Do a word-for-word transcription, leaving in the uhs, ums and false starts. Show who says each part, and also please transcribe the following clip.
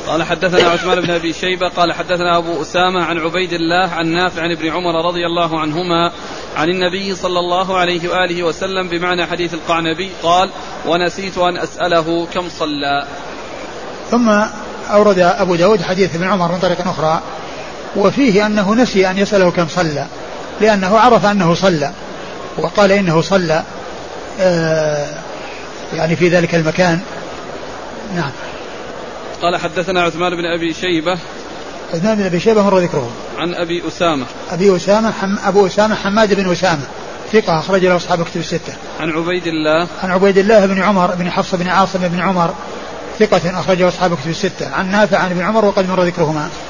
Speaker 1: قال حدثنا عثمان بن أبي شيبة قال حدثنا أبو أسامة عن عبيد الله عن نافع عن ابن عمر رضي الله عنهما عن النبي صلى الله عليه وآله وسلم بمعنى حديث القعنبي قال ونسيت أن أسأله كم صلى.
Speaker 2: ثم أورد أبو داود حديث ابن عمر من طريق أخرى وفيه أنه نسي أن يسأله كم صلى لأنه عرف أنه صلى وقال إنه صلى آه يعني في ذلك المكان. نعم.
Speaker 1: قال حدثنا عثمان بن أبي شيبة
Speaker 2: عثمان بن أبي شيبة مر ذكره.
Speaker 1: عن أبي أسامة
Speaker 2: أبي أسامة حم أبو أسامة حماد بن أسامة ثقة أخرج له أصحاب كتب الستة.
Speaker 1: عن عبيد الله
Speaker 2: عن عبيد الله بن عمر بن حفص بن عاصم بن عمر ثقة أخرج له أصحاب كتب الستة. عن نافع عن ابن عمر وقد مر ذكرهما.